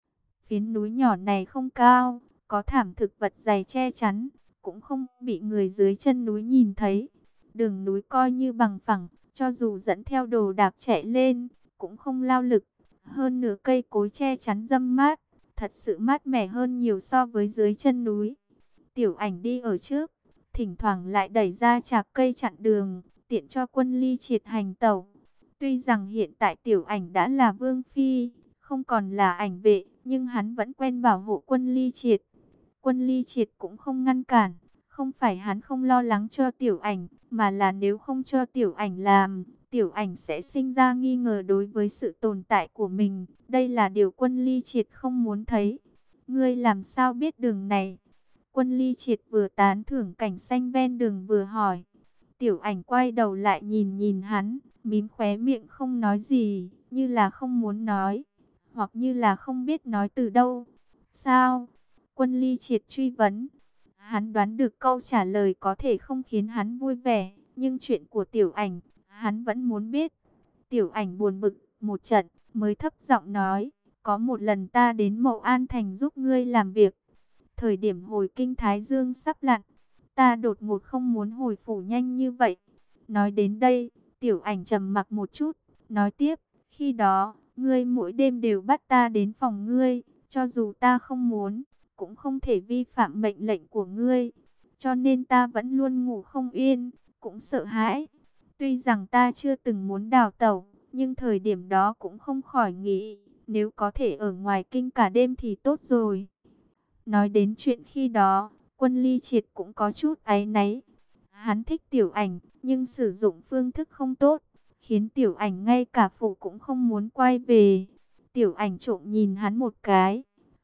Phiến núi nhỏ này không cao, có thảm thực vật dày che chắn, cũng không bị người dưới chân núi nhìn thấy. Đường núi coi như bằng phẳng, cho dù dẫn theo đồ đạc chạy lên, cũng không lao lực. Hơn nửa cây cối che chắn râm mát, thật sự mát mẻ hơn nhiều so với dưới chân núi. Tiểu Ảnh đi ở trước, thỉnh thoảng lại đẩy ra trạc cây chặn đường, tiện cho Quân Ly triệt hành tẩu. Tuy rằng hiện tại Tiểu Ảnh đã là vương phi, không còn là ảnh vệ, nhưng hắn vẫn quen bảo hộ Quân Ly triệt. Quân Ly triệt cũng không ngăn cản, không phải hắn không lo lắng cho Tiểu Ảnh, mà là nếu không cho Tiểu Ảnh làm, Tiểu Ảnh sẽ sinh ra nghi ngờ đối với sự tồn tại của mình. Đây là điều Quân Ly triệt không muốn thấy. Ngươi làm sao biết đường này? Quân Ly triệt vừa tán thưởng cảnh xanh ven đường vừa hỏi. Tiểu Ảnh quay đầu lại nhìn nhìn hắn, mím khóe miệng không nói gì, như là không muốn nói, hoặc như là không biết nói từ đâu. Sao? Quân Ly triệt truy vấn. Hắn đoán được câu trả lời có thể không khiến hắn vui vẻ, nhưng chuyện của Tiểu Ảnh, hắn vẫn muốn biết. Tiểu Ảnh buồn bực một trận, mới thấp giọng nói, có một lần ta đến Mậu An Thành giúp ngươi làm việc. Thời điểm hồi kinh Thái Dương sắp lặn, ta đột ngột không muốn hồi phủ nhanh như vậy. Nói đến đây, Tiểu Ảnh trầm mặc một chút, nói tiếp, khi đó, ngươi mỗi đêm đều bắt ta đến phòng ngươi, cho dù ta không muốn, cũng không thể vi phạm mệnh lệnh của ngươi. Cho nên ta vẫn luôn ngủ không yên, cũng sợ hãi. Tuy rằng ta chưa từng muốn đào tẩu, nhưng thời điểm đó cũng không khỏi nghĩ, nếu có thể ở ngoài kinh cả đêm thì tốt rồi. Nói đến chuyện khi đó, Quân Ly triệt cũng có chút áy náy. Hắn thích Tiểu Ảnh, nhưng sử dụng phương thức không tốt, khiến Tiểu Ảnh ngay cả phủ cũng không muốn quay về. Tiểu Ảnh trộm nhìn hắn một cái,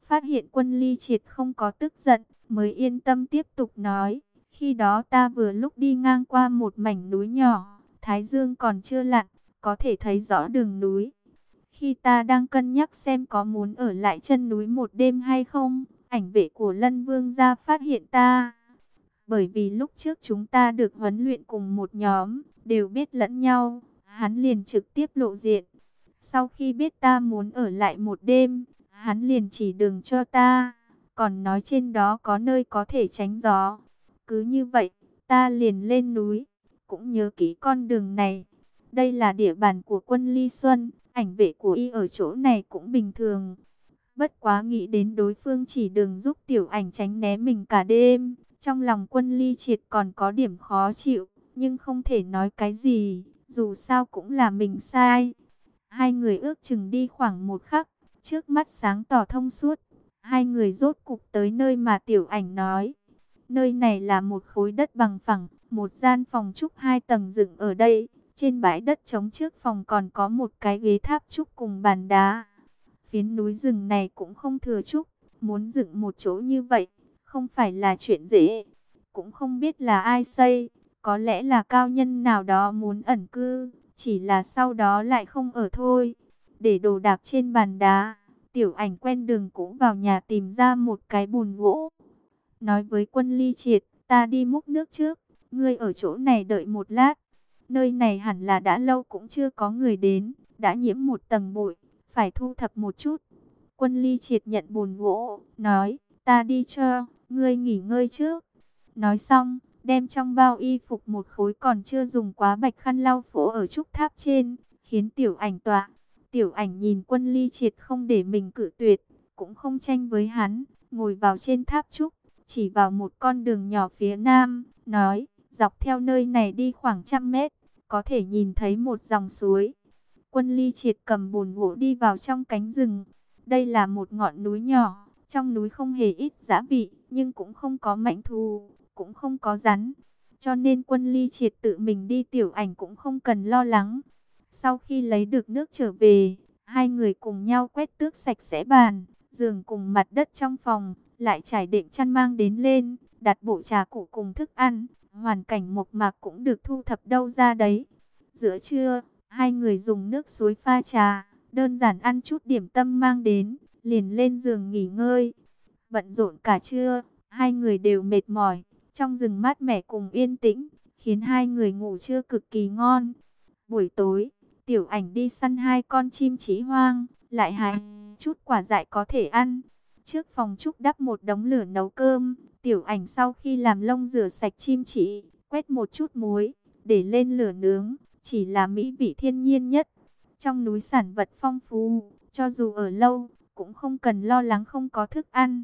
Phát hiện Quân Ly Triệt không có tức giận, mới yên tâm tiếp tục nói. Khi đó ta vừa lúc đi ngang qua một mảnh núi nhỏ, thái dương còn chưa lặn, có thể thấy rõ đường núi. Khi ta đang cân nhắc xem có muốn ở lại chân núi một đêm hay không, ảnh vệ của Lân Vương gia phát hiện ta. Bởi vì lúc trước chúng ta được huấn luyện cùng một nhóm, đều biết lẫn nhau, hắn liền trực tiếp lộ diện. Sau khi biết ta muốn ở lại một đêm, hắn liền chỉ đường cho ta, còn nói trên đó có nơi có thể tránh gió. Cứ như vậy, ta liền lên núi, cũng nhớ kỹ con đường này. Đây là địa bàn của Quân Ly Xuân, ảnh vệ của y ở chỗ này cũng bình thường. Bất quá nghĩ đến đối phương chỉ đường giúp tiểu ảnh tránh né mình cả đêm, trong lòng Quân Ly Triệt còn có điểm khó chịu, nhưng không thể nói cái gì, dù sao cũng là mình sai. Hai người ước chừng đi khoảng một khắc, trước mắt sáng tỏ thông suốt. Hai người rốt cục tới nơi mà tiểu ảnh nói. Nơi này là một khối đất bằng phẳng, một gian phòng trúc hai tầng dựng ở đây. Trên bãi đất trống trước phòng còn có một cái ghế tháp trúc cùng bàn đá. Phiến núi rừng này cũng không thừa trúc, muốn dựng một chỗ như vậy, không phải là chuyện dễ. Cũng không biết là ai xây, có lẽ là cao nhân nào đó muốn ẩn cư, chỉ là sau đó lại không ở thôi. Để đồ đạc trên bàn đá, tiểu ảnh quen đường cũ vào nhà tìm ra một cái bồn gỗ. Nói với Quân Ly Triệt, ta đi múc nước trước, ngươi ở chỗ này đợi một lát. Nơi này hẳn là đã lâu cũng chưa có người đến, đã nhiễm một tầng bụi, phải thu thập một chút. Quân Ly Triệt nhận bồn gỗ, nói, ta đi cho, ngươi nghỉ ngơi trước. Nói xong, đem trong bao y phục một khối còn chưa dùng quá bạch khăn lau phố ở trúc tháp trên, khiến tiểu ảnh tọa. Tiểu ảnh nhìn Quân Ly Triệt không để mình cự tuyệt, cũng không tranh với hắn, ngồi vào trên tháp trúc, chỉ vào một con đường nhỏ phía nam, nói, dọc theo nơi này đi khoảng trăm mét, có thể nhìn thấy một dòng suối. Quân Ly Triệt cầm bồn gỗ đi vào trong cánh rừng. Đây là một ngọn núi nhỏ, trong núi không hề ít dã vị, nhưng cũng không có mãnh thú, cũng không có rắn. Cho nên Quân Ly Triệt tự mình đi, tiểu ảnh cũng không cần lo lắng. Sau khi lấy được nước trở về, hai người cùng nhau quét tước sạch sẽ bàn, giường cùng mặt đất trong phòng, lại trải đệm chăn mang đến lên, đặt bộ trà cụ cùng thức ăn. Hoàn cảnh mộc mạc cũng được thu thập đâu ra đấy. Giữa trưa, hai người dùng nước suối pha trà, đơn giản ăn chút điểm tâm mang đến, liền lên giường nghỉ ngơi. Bận rộn cả trưa, hai người đều mệt mỏi, trong rừng mát mẻ cùng yên tĩnh, khiến hai người ngủ trưa cực kỳ ngon. Buổi tối, tiểu ảnh đi săn hai con chim trí hoang, lại hái chút quả dại có thể ăn. Trước phòng trúc đắp một đống lửa nấu cơm, tiểu ảnh sau khi làm lông rửa sạch chim chỉ, quét một chút muối, để lên lửa nướng, chỉ là mỹ vị thiên nhiên nhất. Trong núi sản vật phong phú, cho dù ở lâu, cũng không cần lo lắng không có thức ăn.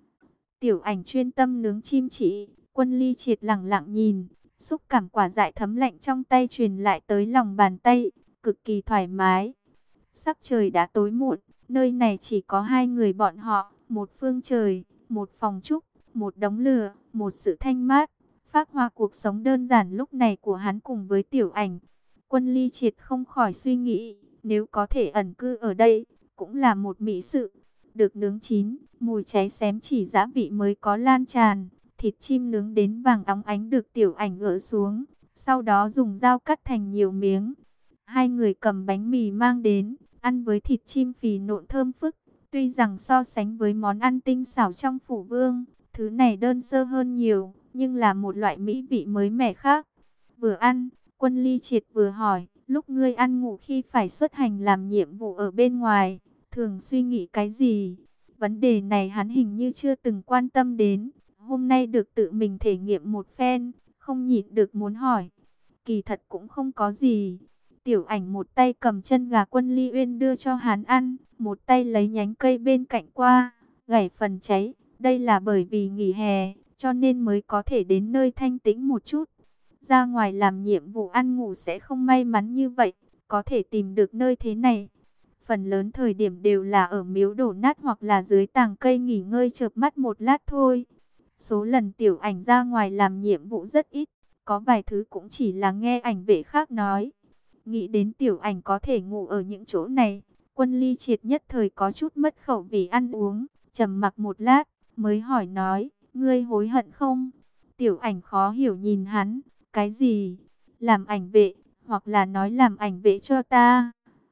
Tiểu ảnh chuyên tâm nướng chim chỉ, Quân Ly Triệt lặng lặng nhìn, xúc cảm quả dại thấm lạnh trong tay truyền lại tới lòng bàn tay, cực kỳ thoải mái. Sắc trời đã tối muộn, nơi này chỉ có hai người bọn họ, một phương trời, một phòng trúc, một đống lửa, một sự thanh mát, phác hoa cuộc sống đơn giản lúc này của hắn cùng với tiểu ảnh. Quân Ly Triệt không khỏi suy nghĩ, nếu có thể ẩn cư ở đây, cũng là một mỹ sự. Được nướng chín, mùi cháy xém chỉ dã vị mới có lan tràn, thịt chim nướng đến vàng óng ánh được tiểu ảnh gỡ xuống, sau đó dùng dao cắt thành nhiều miếng. Hai người cầm bánh mì mang đến, ăn với thịt chim phì nộn thơm phức. Tuy rằng so sánh với món ăn tinh xảo trong phủ vương, thứ này đơn sơ hơn nhiều, nhưng là một loại mỹ vị mới mẻ khác. Vừa ăn, Quân Ly Triệt vừa hỏi, lúc ngươi ăn ngủ khi phải xuất hành làm nhiệm vụ ở bên ngoài, thường suy nghĩ cái gì? Vấn đề này hắn hình như chưa từng quan tâm đến, hôm nay được tự mình thể nghiệm một phen, không nhịn được muốn hỏi. Kỳ thật cũng không có gì. Tiểu ảnh một tay cầm chân gà Quân Ly Uyên đưa cho hắn ăn, một tay lấy nhánh cây bên cạnh qua, gảy phần cháy. Đây là bởi vì nghỉ hè, cho nên mới có thể đến nơi thanh tĩnh một chút. Ra ngoài làm nhiệm vụ ăn ngủ sẽ không may mắn như vậy, có thể tìm được nơi thế này. Phần lớn thời điểm đều là ở miếu đổ nát hoặc là dưới tàng cây nghỉ ngơi chợp mắt một lát thôi. Số lần tiểu ảnh ra ngoài làm nhiệm vụ rất ít, có vài thứ cũng chỉ là nghe ảnh vệ khác nói. Nghĩ đến tiểu ảnh có thể ngủ ở những chỗ này, Quân Ly Triệt nhất thời có chút mất khẩu vì ăn uống, trầm mặc một lát, mới hỏi nói, ngươi hối hận không? Tiểu Ảnh khó hiểu nhìn hắn, cái gì? Làm ảnh vệ, hoặc là nói làm ảnh vệ cho ta?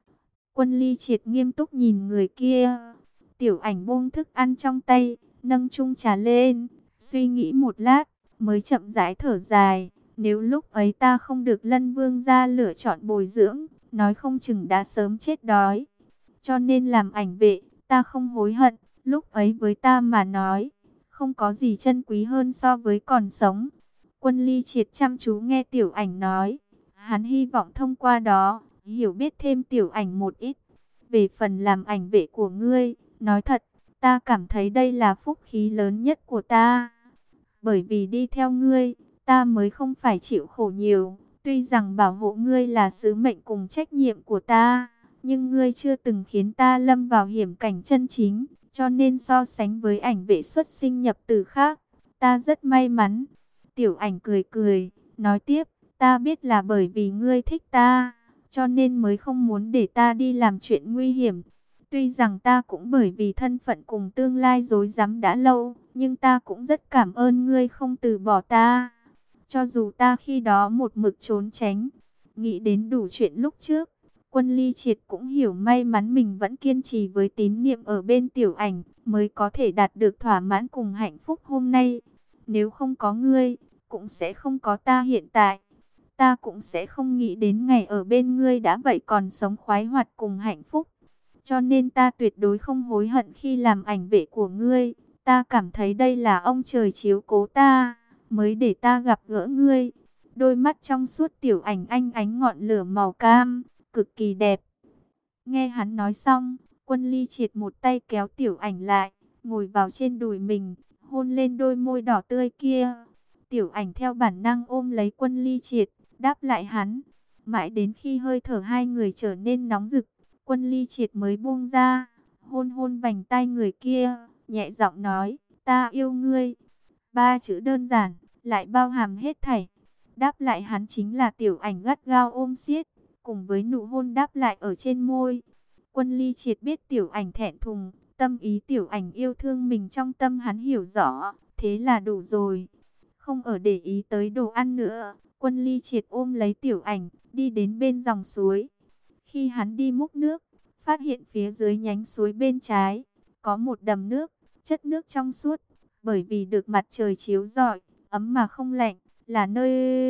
Quân Ly Triệt nghiêm túc nhìn người kia. Tiểu Ảnh buông thức ăn trong tay, nâng chung trà lên, suy nghĩ một lát, mới chậm rãi thở dài. Nếu lúc ấy ta không được Lân Vương gia lựa chọn bồi dưỡng, nói không chừng đã sớm chết đói. Cho nên làm ảnh vệ, ta không hối hận. Lúc ấy với ta mà nói, không có gì chân quý hơn so với còn sống. Quân Ly Triệt chăm chú nghe Tiểu Ảnh nói. Hắn hy vọng thông qua đó, hiểu biết thêm Tiểu Ảnh một ít. Về phần làm ảnh vệ của ngươi, nói thật, ta cảm thấy đây là phúc khí lớn nhất của ta. Bởi vì đi theo ngươi, ta mới không phải chịu khổ nhiều. Tuy rằng bảo hộ ngươi là sứ mệnh cùng trách nhiệm của ta, nhưng ngươi chưa từng khiến ta lâm vào hiểm cảnh chân chính. Cho nên so sánh với ảnh vệ xuất sinh nhập tử khác, ta rất may mắn. Tiểu Ảnh cười cười, nói tiếp, ta biết là bởi vì ngươi thích ta, cho nên mới không muốn để ta đi làm chuyện nguy hiểm. Tuy rằng ta cũng bởi vì thân phận cùng tương lai rối rắm đã lâu, nhưng ta cũng rất cảm ơn ngươi không từ bỏ ta. Cho dù ta khi đó một mực trốn tránh, nghĩ đến đủ chuyện lúc trước, Quân Ly Triệt cũng hiểu may mắn mình vẫn kiên trì với tín niệm ở bên Tiểu Ảnh, mới có thể đạt được thỏa mãn cùng hạnh phúc hôm nay. Nếu không có ngươi, cũng sẽ không có ta hiện tại. Ta cũng sẽ không nghĩ đến ngày ở bên ngươi đã vậy còn sống khoái hoạt cùng hạnh phúc. Cho nên ta tuyệt đối không hối hận khi làm ảnh vệ của ngươi. Ta cảm thấy đây là ông trời chiếu cố ta, mới để ta gặp gỡ ngươi. Đôi mắt trong suốt Tiểu Ảnh anh ánh ngọn lửa màu cam, cực kỳ đẹp. Nghe hắn nói xong, Quân Ly Triệt một tay kéo Tiểu Ảnh lại, ngồi vào trên đùi mình, hôn lên đôi môi đỏ tươi kia. Tiểu Ảnh theo bản năng ôm lấy Quân Ly Triệt, đáp lại hắn. Mãi đến khi hơi thở hai người trở nên nóng rực, Quân Ly Triệt mới buông ra, hôn hôn vành tai người kia, nhẹ giọng nói, ta yêu ngươi. Ba chữ đơn giản, lại bao hàm hết thảy. Đáp lại hắn chính là Tiểu Ảnh gắt gao ôm siết, cùng với nụ hôn đáp lại ở trên môi. Quân Ly Triệt biết Tiểu Ảnh thẹn thùng, tâm ý Tiểu Ảnh yêu thương mình trong tâm hắn hiểu rõ, thế là đủ rồi. Không ở để ý tới đồ ăn nữa, Quân Ly Triệt ôm lấy Tiểu Ảnh, đi đến bên dòng suối. Khi hắn đi múc nước, phát hiện phía dưới nhánh suối bên trái, có một đầm nước, chất nước trong suốt, bởi vì được mặt trời chiếu rọi, ấm mà không lạnh, là nơi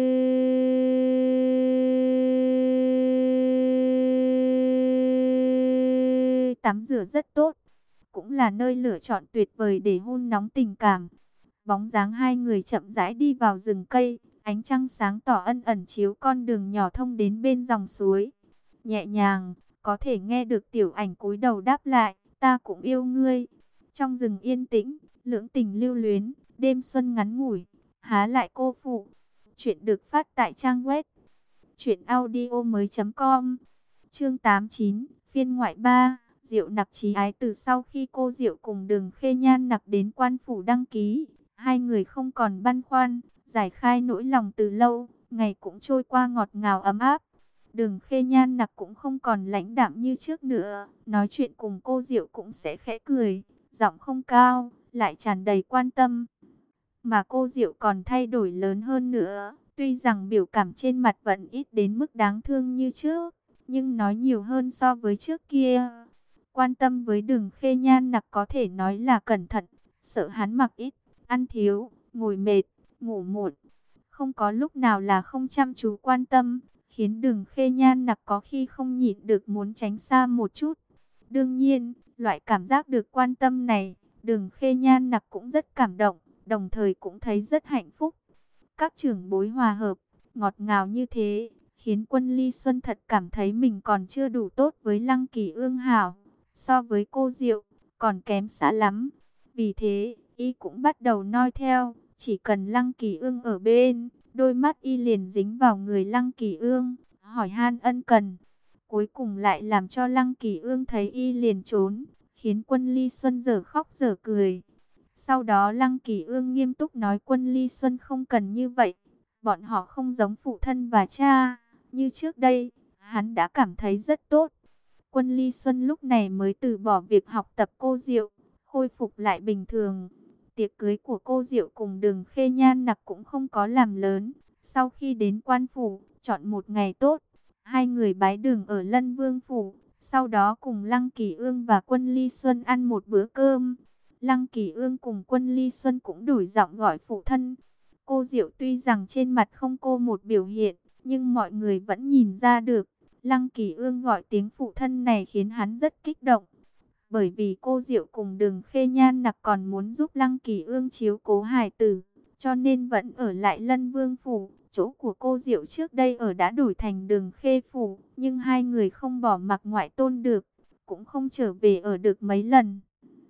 tắm rửa rất tốt, cũng là nơi lựa chọn tuyệt vời để hun nóng tình cảm. Bóng dáng hai người chậm rãi đi vào rừng cây, ánh trăng sáng tỏ ân ẩn chiếu con đường nhỏ thông đến bên dòng suối. Nhẹ nhàng, có thể nghe được Tiểu Ảnh cúi đầu đáp lại, ta cũng yêu ngươi. Trong rừng yên tĩnh, lưỡng tình lưu luyến, đêm xuân ngắn ngủi, há lại cô phụ. Chuyện được phát tại trang web truyện audio mới chấm com. Chương tám mươi chín, phiên ngoại ba. Diệu Nặc chí ái. Từ sau khi cô Diệu cùng Đường Khê Nhan Nặc đến quan phủ đăng ký, hai người không còn băn khoăn, giải khai nỗi lòng từ lâu, ngày cũng trôi qua ngọt ngào ấm áp. Đường Khê Nhan Nặc cũng không còn lãnh đạm như trước nữa, nói chuyện cùng cô Diệu cũng sẽ khẽ cười, giọng không cao, lại tràn đầy quan tâm. Mà cô Diệu còn thay đổi lớn hơn nữa, tuy rằng biểu cảm trên mặt vẫn ít đến mức đáng thương như trước, nhưng nói nhiều hơn so với trước kia. Quan tâm với Đường Khê Nhan Nặc có thể nói là cẩn thận, sợ hắn mặc ít, ăn thiếu, ngồi mệt, ngủ muộn. Không có lúc nào là không chăm chú quan tâm, khiến Đường Khê Nhan Nặc có khi không nhịn được muốn tránh xa một chút. Đương nhiên, loại cảm giác được quan tâm này, Đường Khê Nhan Nặc cũng rất cảm động, đồng thời cũng thấy rất hạnh phúc. Các trưởng bối hòa hợp, ngọt ngào như thế, khiến Quân Ly Xuân thật cảm thấy mình còn chưa đủ tốt với Lăng Kỳ Ương hảo. So với cô Diệu, còn kém xa lắm. Vì thế, y cũng bắt đầu noi theo, chỉ cần Lăng Kỳ Ương ở bên, đôi mắt y liền dính vào người Lăng Kỳ Ương, hỏi han ân cần. Cuối cùng lại làm cho Lăng Kỳ Ương thấy y liền trốn, khiến Quân Ly Xuân dở khóc dở cười. Sau đó Lăng Kỳ Ương nghiêm túc nói Quân Ly Xuân không cần như vậy. Bọn họ không giống phụ thân và cha, như trước đây, hắn đã cảm thấy rất tốt. Quân Ly Xuân lúc này mới từ bỏ việc học tập cô Diệu, khôi phục lại bình thường. Tiệc cưới của cô Diệu cùng Đường Khê Nhan Nặc cũng không có làm lớn. Sau khi đến quan phủ, chọn một ngày tốt, hai người bái đường ở Lân Vương phủ, sau đó cùng Lăng Kỳ Ương và Quân Ly Xuân ăn một bữa cơm. Lăng Kỳ Ương cùng Quân Ly Xuân cũng đổi giọng gọi phụ thân. Cô Diệu tuy rằng trên mặt không cô một biểu hiện, nhưng mọi người vẫn nhìn ra được. Lăng Kỳ Ương gọi tiếng phụ thân này khiến hắn rất kích động. Bởi vì cô Diệu cùng Đường Khê Nhan Nặc còn muốn giúp Lăng Kỳ Ương chiếu cố hài tử, cho nên vẫn ở lại Lân Vương phủ. Chỗ của cô Diệu trước đây ở đã đổi thành Đường Khê phủ, nhưng hai người không bỏ mặc ngoại tôn được, cũng không trở về ở được mấy lần.